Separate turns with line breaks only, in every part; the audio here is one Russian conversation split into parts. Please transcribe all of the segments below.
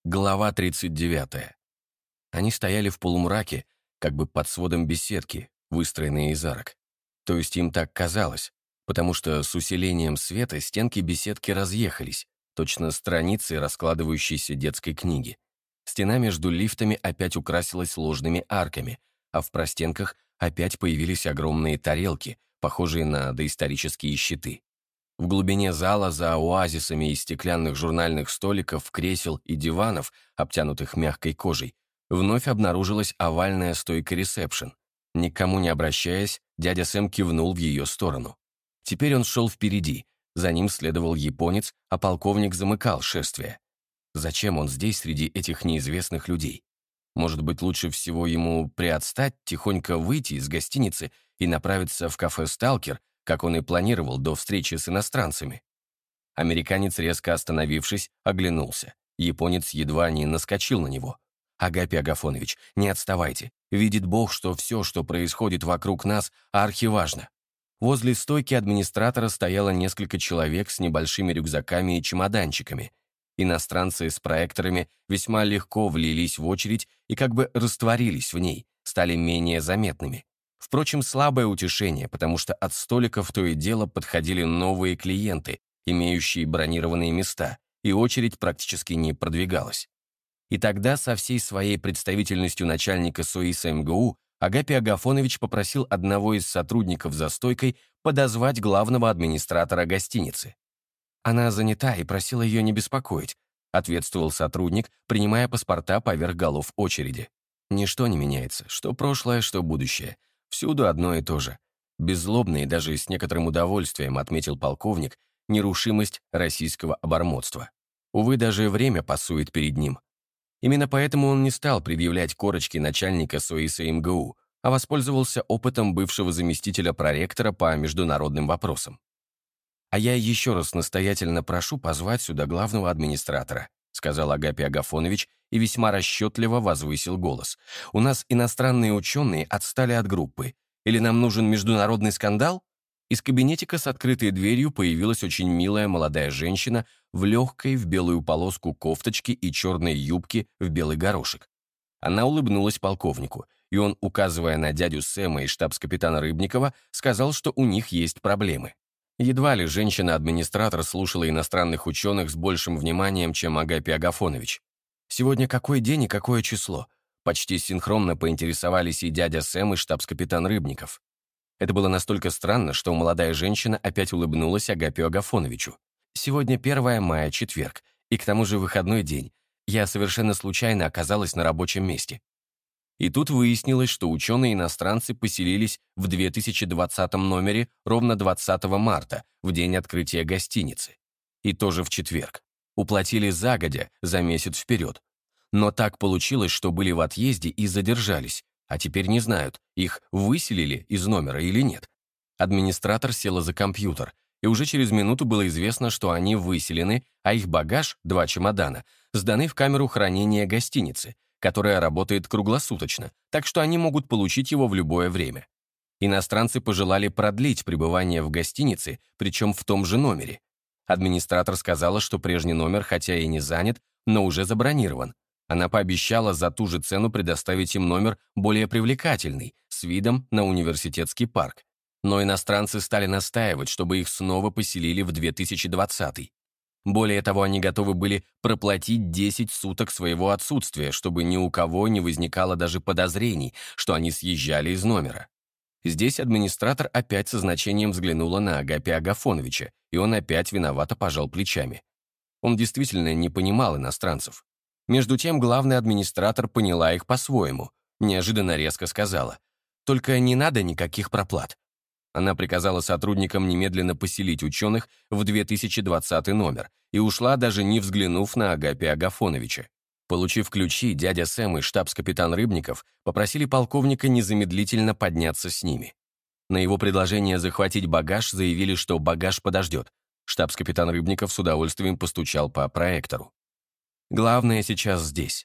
Глава 39. Они стояли в полумраке, как бы под сводом беседки, выстроенной из арок. То есть им так казалось, потому что с усилением света стенки беседки разъехались, точно страницы раскладывающейся детской книги. Стена между лифтами опять украсилась ложными арками, а в простенках опять появились огромные тарелки, похожие на доисторические щиты. В глубине зала, за оазисами из стеклянных журнальных столиков, кресел и диванов, обтянутых мягкой кожей, вновь обнаружилась овальная стойка ресепшн. Никому не обращаясь, дядя Сэм кивнул в ее сторону. Теперь он шел впереди, за ним следовал японец, а полковник замыкал шествие. Зачем он здесь среди этих неизвестных людей? Может быть, лучше всего ему приотстать, тихонько выйти из гостиницы и направиться в кафе «Сталкер», как он и планировал до встречи с иностранцами. Американец, резко остановившись, оглянулся. Японец едва не наскочил на него. «Агапий Агафонович, не отставайте. Видит Бог, что все, что происходит вокруг нас, архиважно». Возле стойки администратора стояло несколько человек с небольшими рюкзаками и чемоданчиками. Иностранцы с проекторами весьма легко влились в очередь и как бы растворились в ней, стали менее заметными. Впрочем, слабое утешение, потому что от столиков то и дело подходили новые клиенты, имеющие бронированные места, и очередь практически не продвигалась. И тогда со всей своей представительностью начальника СОИСа МГУ Агапий Агафонович попросил одного из сотрудников за стойкой подозвать главного администратора гостиницы. «Она занята и просила ее не беспокоить», ответствовал сотрудник, принимая паспорта поверх голов очереди. Ничто не меняется, что прошлое, что будущее. Всюду одно и то же. Беззлобно и даже с некоторым удовольствием отметил полковник нерушимость российского обормотства. Увы, даже время пасует перед ним. Именно поэтому он не стал предъявлять корочки начальника СОИСа МГУ, а воспользовался опытом бывшего заместителя проректора по международным вопросам. «А я еще раз настоятельно прошу позвать сюда главного администратора», сказал Агапий Агафонович и весьма расчетливо возвысил голос. «У нас иностранные ученые отстали от группы. Или нам нужен международный скандал?» Из кабинетика с открытой дверью появилась очень милая молодая женщина в легкой в белую полоску кофточке и черной юбке в белый горошек. Она улыбнулась полковнику, и он, указывая на дядю Сэма и штабс-капитана Рыбникова, сказал, что у них есть проблемы. Едва ли женщина-администратор слушала иностранных ученых с большим вниманием, чем Агапий Агафонович. «Сегодня какой день и какое число?» Почти синхронно поинтересовались и дядя Сэм, и штабс-капитан Рыбников. Это было настолько странно, что молодая женщина опять улыбнулась Агапию Агафоновичу. «Сегодня 1 мая, четверг, и к тому же выходной день. Я совершенно случайно оказалась на рабочем месте». И тут выяснилось, что ученые-иностранцы поселились в 2020 номере ровно 20 марта, в день открытия гостиницы. И тоже в четверг. Уплатили загодя, за месяц вперед. Но так получилось, что были в отъезде и задержались, а теперь не знают, их выселили из номера или нет. Администратор села за компьютер, и уже через минуту было известно, что они выселены, а их багаж, 2 чемодана, сданы в камеру хранения гостиницы, которая работает круглосуточно, так что они могут получить его в любое время. Иностранцы пожелали продлить пребывание в гостинице, причем в том же номере. Администратор сказала, что прежний номер, хотя и не занят, но уже забронирован. Она пообещала за ту же цену предоставить им номер более привлекательный, с видом на университетский парк. Но иностранцы стали настаивать, чтобы их снова поселили в 2020. Более того, они готовы были проплатить 10 суток своего отсутствия, чтобы ни у кого не возникало даже подозрений, что они съезжали из номера. Здесь администратор опять со значением взглянула на Агапия Агафоновича, и он опять виновато пожал плечами. Он действительно не понимал иностранцев. Между тем главный администратор поняла их по-своему, неожиданно резко сказала: «Только не надо никаких проплат». Она приказала сотрудникам немедленно поселить ученых в 2020 номер и ушла, даже не взглянув на Агапия Агафоновича. Получив ключи, дядя Сэм и штабс-капитан Рыбников попросили полковника незамедлительно подняться с ними. На его предложение захватить багаж заявили, что багаж подождет. Штабс-капитан Рыбников с удовольствием постучал по проектору. Главное сейчас здесь.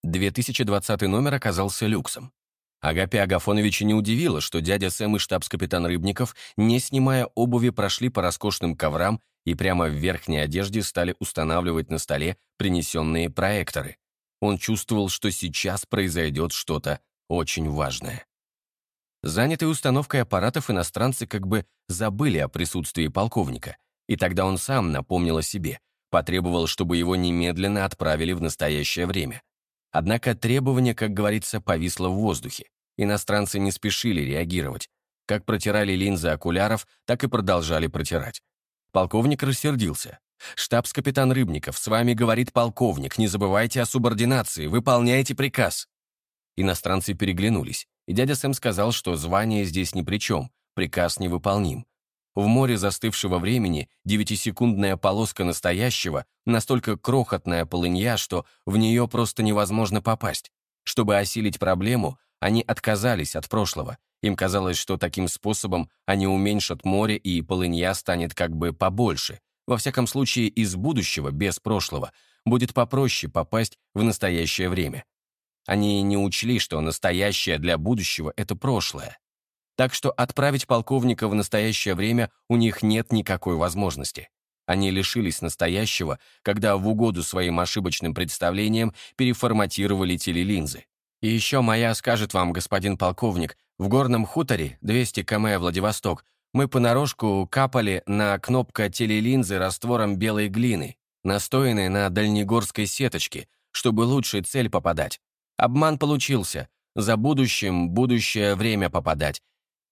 2020 номер оказался люксом. Агапия Агафоновича не удивило, что дядя Сэм и штабс-капитан Рыбников, не снимая обуви, прошли по роскошным коврам и прямо в верхней одежде стали устанавливать на столе принесенные проекторы. Он чувствовал, что сейчас произойдет что-то очень важное. Занятые установкой аппаратов, иностранцы как бы забыли о присутствии полковника, и тогда он сам напомнил о себе, потребовал, чтобы его немедленно отправили в настоящее время. Однако требование, как говорится, повисло в воздухе. Иностранцы не спешили реагировать. Как протирали линзы окуляров, так и продолжали протирать. Полковник рассердился. «Штабс-капитан Рыбников, с вами говорит полковник, не забывайте о субординации, выполняйте приказ». Иностранцы переглянулись, и дядя Сэм сказал, что звание здесь ни при чем, приказ невыполним. В море застывшего времени 9-секундная полоска настоящего, настолько крохотная полынья, что в нее просто невозможно попасть. Чтобы осилить проблему, они отказались от прошлого. Им казалось, что таким способом они уменьшат море, и полынья станет как бы побольше. Во всяком случае, из будущего, без прошлого, будет попроще попасть в настоящее время. Они не учли, что настоящее для будущего — это прошлое. Так что отправить полковника в настоящее время у них нет никакой возможности. Они лишились настоящего, когда в угоду своим ошибочным представлениям переформатировали телелинзы. И еще моя скажет вам, господин полковник, в горном хуторе, 200 км Владивосток, мы понарошку капали на кнопка телелинзы раствором белой глины, настоянной на дальнегорской сеточке, чтобы лучше цель попадать. Обман получился. За будущее время попадать.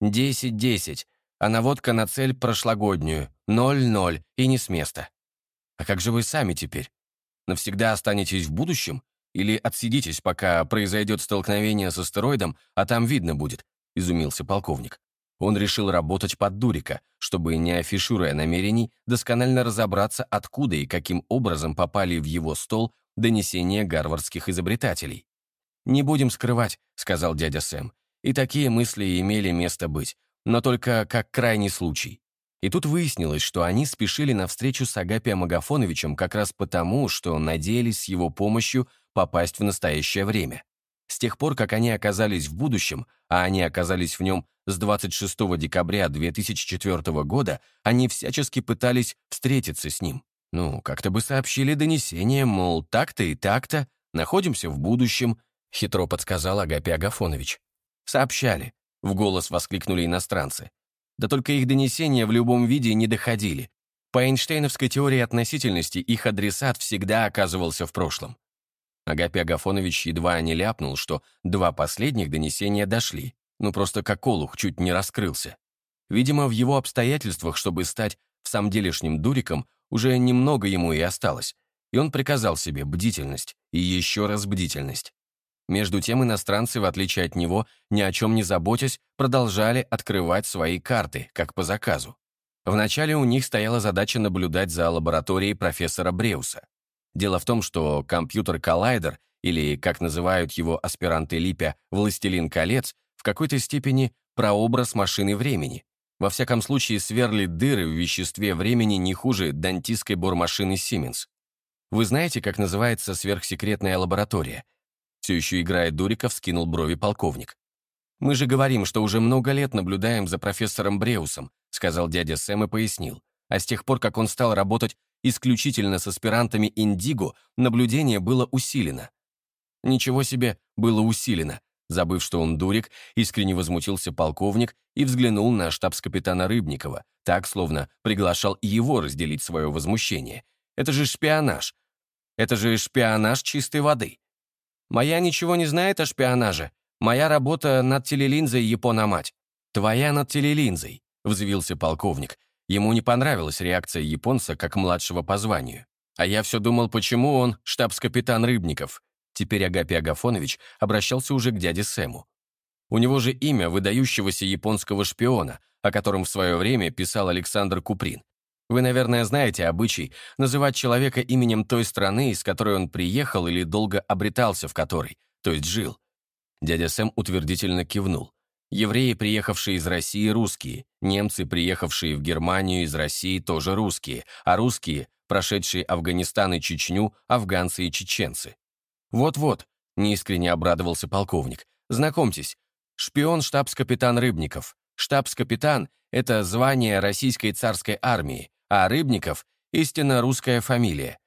10-10, а наводка на цель прошлогоднюю. 0-0, и не с места. А как же вы сами теперь? Навсегда останетесь в будущем? Или отсидитесь, пока произойдет столкновение с астероидом, а там видно будет?» — изумился полковник. Он решил работать под дурика, чтобы, не афишируя намерений, досконально разобраться, откуда и каким образом попали в его стол донесения гарвардских изобретателей. «Не будем скрывать», — сказал дядя Сэм. И такие мысли имели место быть, но только как крайний случай. И тут выяснилось, что они спешили на встречу с Агапием Агафоновичем как раз потому, что надеялись с его помощью попасть в настоящее время. С тех пор, как они оказались в будущем, а они оказались в нем с 26 декабря 2004 года, они всячески пытались встретиться с ним. Ну, как-то бы сообщили донесение, мол, так-то и так-то, находимся в будущем, хитро подсказал Агапий Агафонович. «Сообщали», — в голос воскликнули иностранцы. Да только их донесения в любом виде не доходили. По Эйнштейновской теории относительности их адресат всегда оказывался в прошлом. Агапий Агафонович едва не ляпнул, что 2 последних донесения дошли, ну просто как олух чуть не раскрылся. Видимо, в его обстоятельствах, чтобы стать в самом делешним дуриком, уже немного ему и осталось, и он приказал себе бдительность и еще раз бдительность. Между тем иностранцы, в отличие от него, ни о чем не заботясь, продолжали открывать свои карты, как по заказу. Вначале у них стояла задача наблюдать за лабораторией профессора Бреуса. Дело в том, что компьютер-коллайдер, или, как называют его аспиранты Липя, «Властелин колец», в какой-то степени прообраз машины времени. Во всяком случае, сверлит дыры в веществе времени не хуже дантистской бормашины Siemens. Вы знаете, как называется сверхсекретная лаборатория? Все еще играя дурика, вскинул брови полковник. «Мы же говорим, что уже много лет наблюдаем за профессором Бреусом», сказал дядя Сэм и пояснил. А с тех пор, как он стал работать исключительно с аспирантами Индиго, наблюдение было усилено. Ничего себе, было усилено. Забыв, что он дурик, искренне возмутился полковник и взглянул на штабс-капитана Рыбникова, так, словно приглашал и его разделить свое возмущение. Это же шпионаж. Это же шпионаж чистой воды. «Моя ничего не знает о шпионаже. Моя работа над телелинзой, Япона-мать». «Твоя над телелинзой», — взвился полковник. Ему не понравилась реакция японца как младшего по званию. А я все думал, почему он штабс-капитан Рыбников. Теперь Агапий Агафонович обращался уже к дяде Сэму. У него же имя выдающегося японского шпиона, о котором в свое время писал Александр Куприн. Вы, наверное, знаете обычай называть человека именем той страны, из которой он приехал или долго обретался в которой, то есть жил. Дядя Сэм утвердительно кивнул. Евреи, приехавшие из России, русские. Немцы, приехавшие в Германию из России, тоже русские. А русские, прошедшие Афганистан и Чечню, афганцы и чеченцы. «Вот-вот», — неискренне обрадовался полковник. «Знакомьтесь, шпион штабс-капитан Рыбников. Штабс-капитан — это звание российской царской армии, а Рыбников — истинно русская фамилия.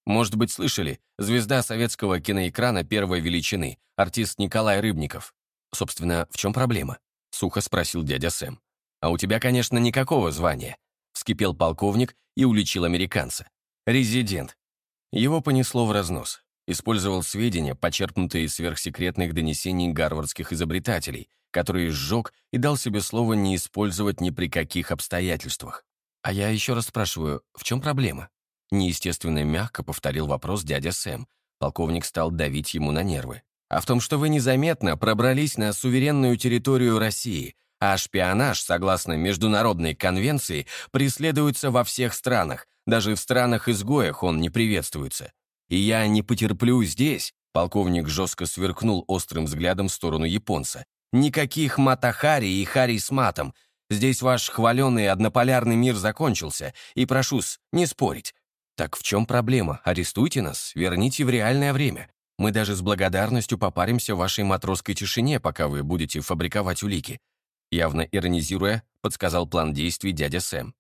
Может быть, слышали? Звезда советского киноэкрана первой величины, артист Николай Рыбников. Собственно, в чем проблема? Сухо спросил дядя Сэм. А у тебя, конечно, никакого звания. Вскипел полковник и уличил американца. Резидент. Его понесло в разнос. Использовал сведения, почерпнутые из сверхсекретных донесений гарвардских изобретателей, которые сжег и дал себе слово не использовать ни при каких обстоятельствах. А я еще раз спрашиваю, в чем проблема? Неестественно мягко повторил вопрос дядя Сэм. Полковник стал давить ему на нервы. А в том, что вы незаметно пробрались на суверенную территорию России, а шпионаж, согласно Международной конвенции, преследуется во всех странах, даже в странах-изгоях он не приветствуется. И я не потерплю здесь, полковник жестко сверкнул острым взглядом в сторону японца, никаких матахари и хари с матом. Здесь ваш хваленый однополярный мир закончился, и прошу-с, не спорить. Так в чем проблема? Арестуйте нас, верните в реальное время. Мы даже с благодарностью попаримся в вашей матросской тишине, пока вы будете фабриковать улики. Явно иронизируя, подсказал план действий дядя Сэм.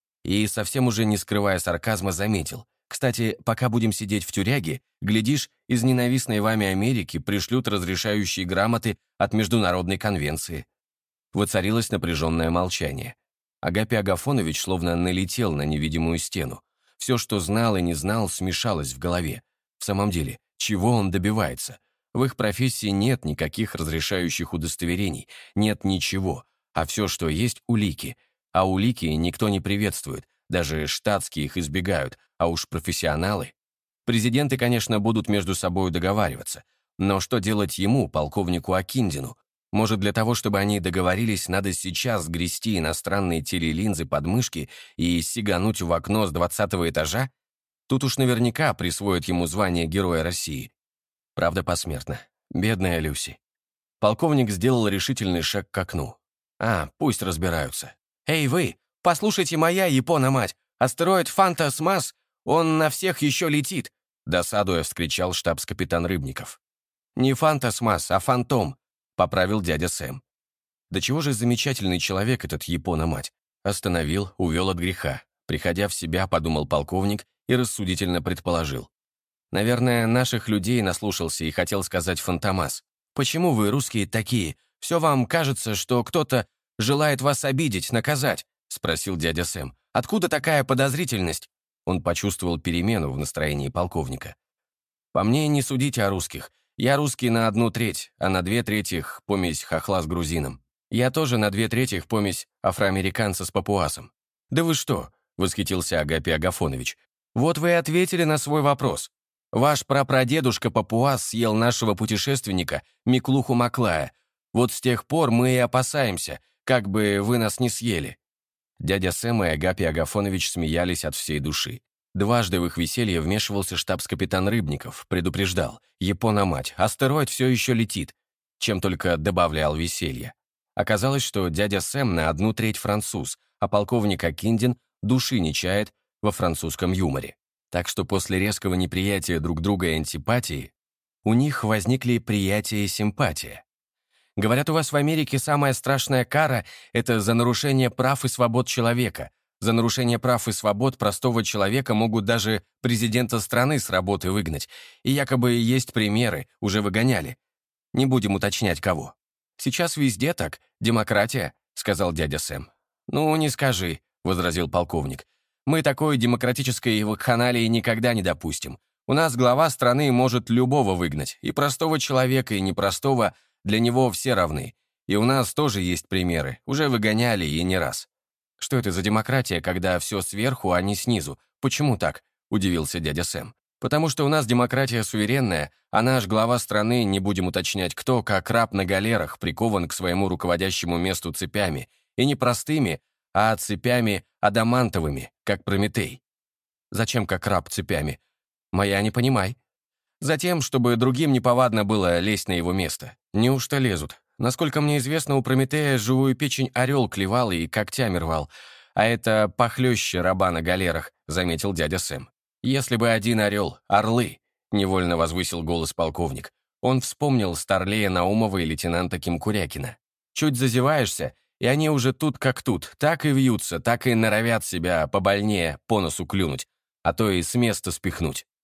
И совсем уже не скрывая сарказма, заметил. Кстати, пока будем сидеть в тюряге, глядишь, из ненавистной вами Америки пришлют разрешающие грамоты от Международной конвенции. Воцарилось напряженное молчание. Агапий Агафонович словно налетел на невидимую стену. Все, что знал и не знал, смешалось в голове. В самом деле, чего он добивается? В их профессии нет никаких разрешающих удостоверений, нет ничего, а все, что есть, улики. А улики никто не приветствует, даже штатские их избегают, а уж профессионалы. Президенты, конечно, будут между собой договариваться, но что делать ему, полковнику Акиндину? Может, для того, чтобы они договорились, надо сейчас грести иностранные телелинзы под мышки и сигануть в окно с 20-го этажа? Тут уж наверняка присвоят ему звание Героя России. Правда, посмертно. Бедная Люси. Полковник сделал решительный шаг к окну. Пусть разбираются. «Эй, вы, послушайте моя Япона-мать! Астероид Фантас-Масс, он на всех еще летит!» Досадуя, вскричал штабс-капитан Рыбников. «Не Фантас-Масс, а Фантом», — поправил дядя Сэм. «Да чего же замечательный человек этот Япона-мать!» Остановил, увел от греха. Приходя в себя, подумал полковник и рассудительно предположил. «Наверное, наших людей наслушался и хотел сказать Фантомас. Почему вы, русские, такие? Все вам кажется, что кто-то желает вас обидеть, наказать?» — спросил дядя Сэм. «Откуда такая подозрительность?» Он почувствовал перемену в настроении полковника. «По мне, не судите о русских. Я русский на 1/3, а на 2/3 помесь хохла с грузином. Я тоже на 2/3 помесь афроамериканца с папуасом». «Да вы что?» — восхитился Агапий Агафонович. «Вот вы и ответили на свой вопрос. Ваш прапрадедушка папуас съел нашего путешественника Миклуху Маклая. Вот с тех пор мы и опасаемся, как бы вы нас не съели». Дядя Сэм и Агапий Агафонович смеялись от всей души. Дважды в их веселье вмешивался штабс-капитан Рыбников, предупреждал. «Япона-мать, астероид все еще летит», чем только добавлял веселье. Оказалось, что дядя Сэм на 1/3 француз, а полковник Акиндин души не чает во французском юморе. Так что после резкого неприятия друг друга и антипатии у них возникли приятие и симпатия. Говорят, у вас в Америке самая страшная кара — это за нарушение прав и свобод человека. За нарушение прав и свобод простого человека могут даже президента страны с работы выгнать. И якобы есть примеры, уже выгоняли. Не будем уточнять, кого. «Сейчас везде так. Демократия», — сказал дядя Сэм. «Ну, не скажи», — возразил полковник. «Мы такой демократической вакханалии никогда не допустим. У нас глава страны может любого выгнать, и простого человека, и непростого, для него все равны. И у нас тоже есть примеры, уже выгоняли и не раз». «Что это за демократия, когда все сверху, а не снизу? Почему так?» — удивился дядя Сэм. «Потому что у нас демократия суверенная, а наш глава страны, не будем уточнять кто, как раб на галерах, прикован к своему руководящему месту цепями. И не простыми, а цепями адамантовыми, как Прометей». «Зачем как раб цепями? Моя не понимай». «Затем, чтобы другим неповадно было лезть на его место. Неужто лезут? Насколько мне известно, у Прометея живую печень орел клевал и когтями рвал. А это похлеще раба на галерах», — заметил дядя Сэм. «Если бы один орел, орлы», — невольно возвысил голос полковник. Он вспомнил старлея Наумова и лейтенанта Кимкурякина. «Чуть зазеваешься, и они уже тут как тут, так и вьются, так и норовят себя побольнее по носу клюнуть, а то и с места спихнуть».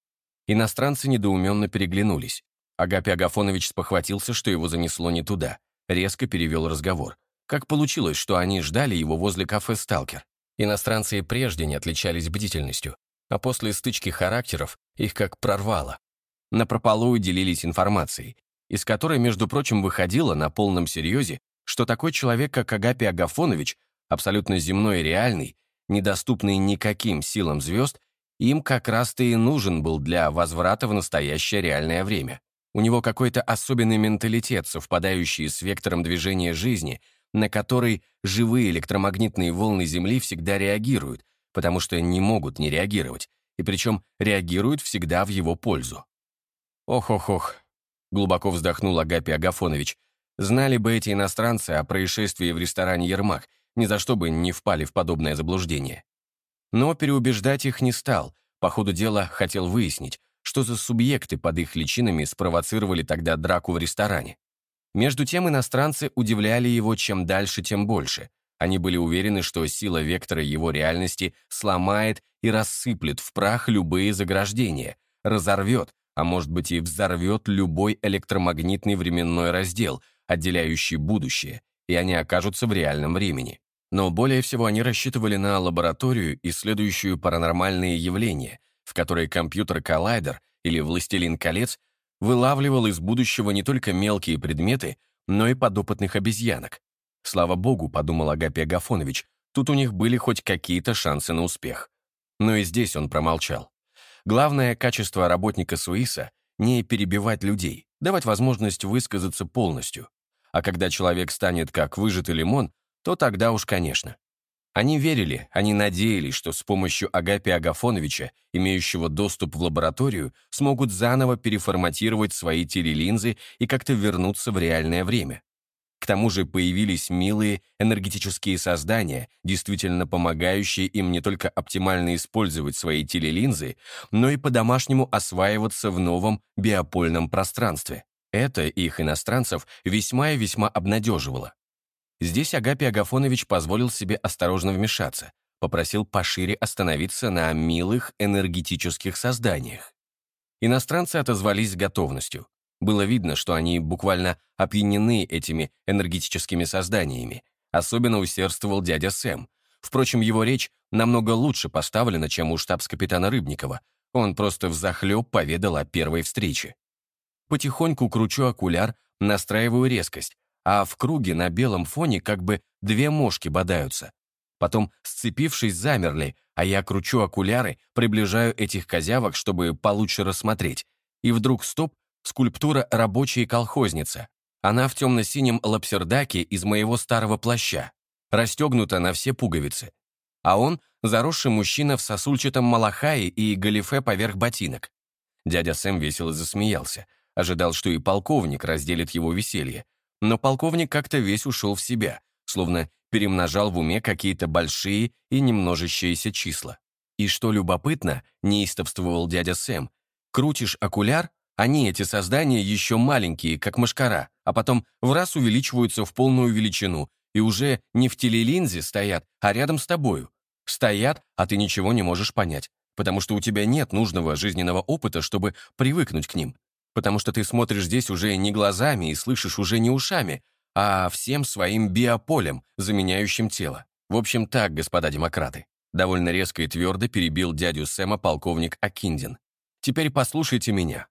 Иностранцы недоуменно переглянулись. Агапий Агафонович спохватился, что его занесло не туда. Резко перевел разговор. Как получилось, что они ждали его возле кафе «Сталкер»? Иностранцы и прежде не отличались бдительностью, а после стычки характеров их как прорвало. Напропалую делились информацией, из которой, между прочим, выходило на полном серьезе, что такой человек, как Агапий Агафонович, абсолютно земной и реальный, недоступный никаким силам звезд, им как раз-то и нужен был для возврата в настоящее реальное время. У него какой-то особенный менталитет, совпадающий с вектором движения жизни, на который живые электромагнитные волны Земли всегда реагируют, потому что не могут не реагировать, и причем реагируют всегда в его пользу. «Ох-ох-ох», — глубоко вздохнул Агапий Агафонович, «знали бы эти иностранцы о происшествии в ресторане «Ермак», ни за что бы не впали в подобное заблуждение». Но переубеждать их не стал, по ходу дела хотел выяснить, что за субъекты под их личинами спровоцировали тогда драку в ресторане. Между тем иностранцы удивляли его чем дальше, тем больше. Они были уверены, что сила вектора его реальности сломает и рассыплет в прах любые заграждения, разорвет, а может быть и взорвет любой электромагнитный временной раздел, отделяющий будущее, и они окажутся в реальном времени. Но более всего они рассчитывали на лабораторию, исследующую паранормальные явления, в которой компьютер-коллайдер или «Властелин колец» вылавливал из будущего не только мелкие предметы, но и подопытных обезьянок. Слава богу, подумал Агапий Агафонович, тут у них были хоть какие-то шансы на успех. Но и здесь он промолчал. Главное качество работника СУИСа — не перебивать людей, давать возможность высказаться полностью. А когда человек станет как выжатый лимон, то тогда уж, конечно. Они верили, они надеялись, что с помощью Агапия Агафоновича, имеющего доступ в лабораторию, смогут заново переформатировать свои телелинзы и как-то вернуться в реальное время. К тому же появились милые энергетические создания, действительно помогающие им не только оптимально использовать свои телелинзы, но и по-домашнему осваиваться в новом биопольном пространстве. Это их, иностранцев, весьма и весьма обнадеживало. Здесь Агапий Агафонович позволил себе осторожно вмешаться, попросил пошире остановиться на милых энергетических созданиях. Иностранцы отозвались с готовностью. Было видно, что они буквально опьянены этими энергетическими созданиями. Особенно усердствовал дядя Сэм. Впрочем, его речь намного лучше поставлена, чем у штабс-капитана Рыбникова. Он просто взахлеб поведал о первой встрече. Потихоньку кручу окуляр, настраиваю резкость, а в круге на белом фоне как бы две мошки бодаются. Потом, сцепившись, замерли, а я кручу окуляры, приближаю этих козявок, чтобы получше рассмотреть. И вдруг стоп, скульптура рабочая колхозница. Она в темно-синем лапсердаке из моего старого плаща, расстегнута на все пуговицы. А он — заросший мужчина в сосульчатом малахае и галифе поверх ботинок. Дядя Сэм весело засмеялся, ожидал, что и полковник разделит его веселье. Но полковник как-то весь ушел в себя, словно перемножал в уме какие-то большие и немножащиеся числа. И что любопытно, неистовствовал дядя Сэм, крутишь окуляр, они, эти создания, еще маленькие, как мошкара, а потом в раз увеличиваются в полную величину и уже не в телелинзе стоят, а рядом с тобою. Стоят, а ты ничего не можешь понять, потому что у тебя нет нужного жизненного опыта, чтобы привыкнуть к ним. Потому что ты смотришь здесь уже не глазами и слышишь уже не ушами, а всем своим биополем, заменяющим тело. В общем, так, господа демократы. Довольно резко и твердо перебил дядю Сэма полковник Акиндин. Теперь послушайте меня.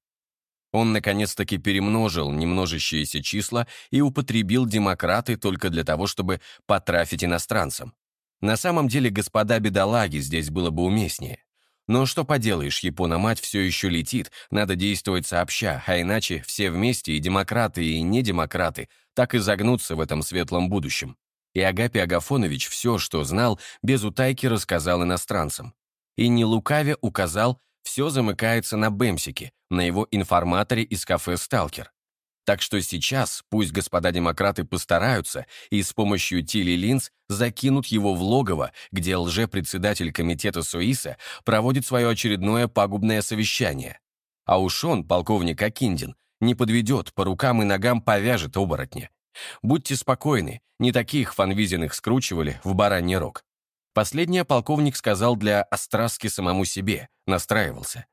Он наконец-таки перемножил немножащиеся числа и употребил демократы только для того, чтобы потрафить иностранцам. На самом деле, господа бедолаги, здесь было бы уместнее. Но что поделаешь, Япона-мать все еще летит, надо действовать сообща, а иначе все вместе, и демократы, и недемократы, так и загнутся в этом светлом будущем. И Агапий Агафонович все, что знал, без утайки рассказал иностранцам. И не лукавя указал, все замыкается на Бэмсике, на его информаторе из кафе «Сталкер». Так что сейчас пусть господа демократы постараются и с помощью телелинз закинут его в логово, где лжепредседатель комитета СОИСа проводит свое очередное пагубное совещание. А уж он, полковник Акиндин, не подведет, по рукам и ногам повяжет оборотня. Будьте спокойны, не таких Фанвизиных скручивали в бараний рог. Последнее полковник сказал для остраски самому себе, настраивался.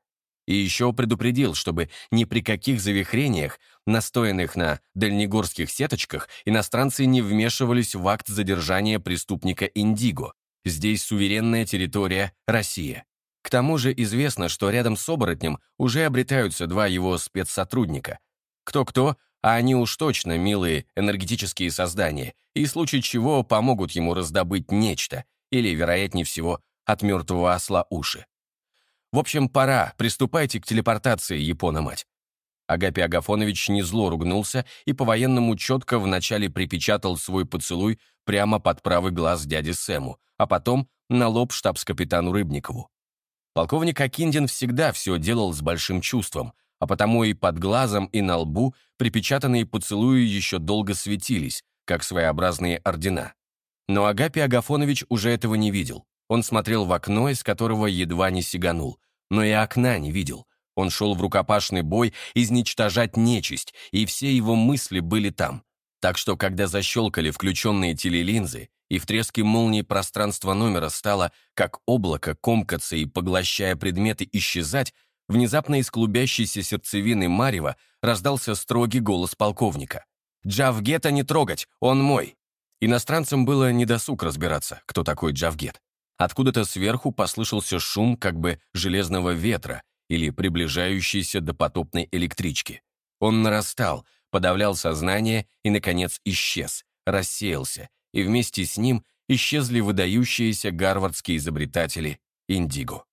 И еще предупредил, чтобы ни при каких завихрениях, настоянных на дальнегорских сеточках, иностранцы не вмешивались в акт задержания преступника Индиго. Здесь суверенная территория Россия. К тому же известно, что рядом с оборотнем уже обретаются два его спецсотрудника. Кто-кто, а они уж точно милые энергетические создания, и в случае чего помогут ему раздобыть нечто, или, вероятнее всего, от мертвого осла уши. В общем, пора, приступайте к телепортации, Япона-мать. Агапий Агафонович незло ругнулся и по-военному четко вначале припечатал свой поцелуй прямо под правый глаз дяде Сэму, а потом на лоб штабс-капитану Рыбникову. Полковник Акиндин всегда все делал с большим чувством, а потому и под глазом, и на лбу припечатанные поцелуи еще долго светились, как своеобразные ордена. Но Агапий Агафонович уже этого не видел. Он смотрел в окно, из которого едва не сиганул, но и окна не видел. Он шел в рукопашный бой изничтожать нечисть, и все его мысли были там. Так что, когда защелкали включенные телелинзы, и в треске молнии пространство номера стало, как облако, комкаться и, поглощая предметы, исчезать, внезапно из клубящейся сердцевины марева раздался строгий голос полковника. «Джавгета не трогать, он мой!» Иностранцам было недосуг разбираться, кто такой Джавгет. Откуда-то сверху послышался шум как бы железного ветра или приближающейся допотопной электрички. Он нарастал, подавлял сознание и, наконец, исчез, рассеялся, и вместе с ним исчезли выдающиеся гарвардские изобретатели Индиго.